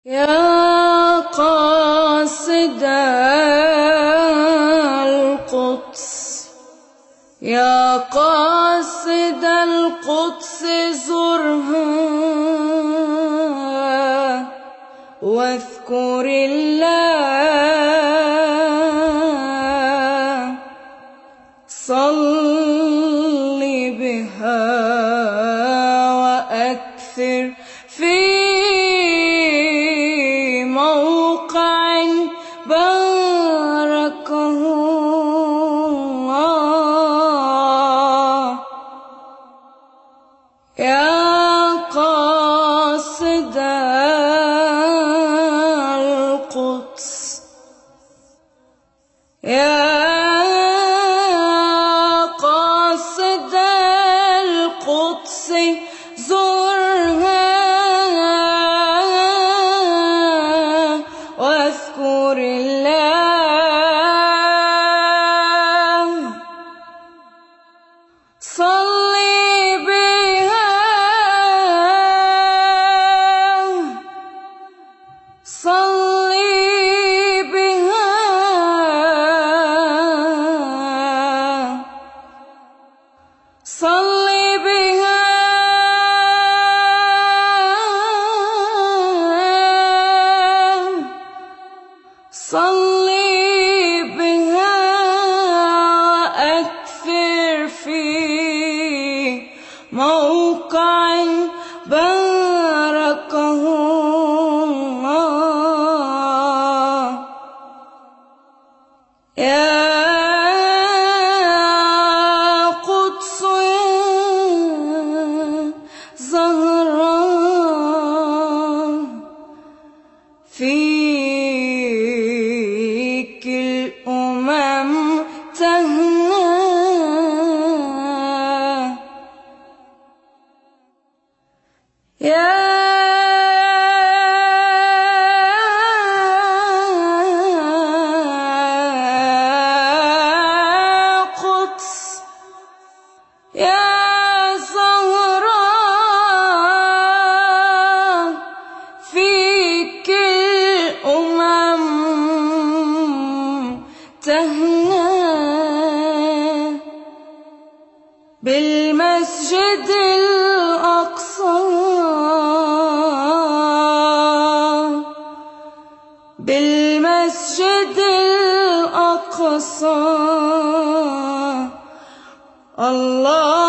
يا قاصد القدس، يا قاصد القدس زرها واذكر الله، صل بها وأكثر في موقع باركه الله. يا قاصد القدس، يا قاصد القدس زرها واذكر الله، صل بها، صل بها، صل بها، صل بها وأكثر في موقع باركه الله. يا قدس يا زهراء، فيك الأمم تهنى، يا قدس يا زهراء، فيك الأمم تهنى، بالمسجد الأقصى، بالمسجد الأقصى الله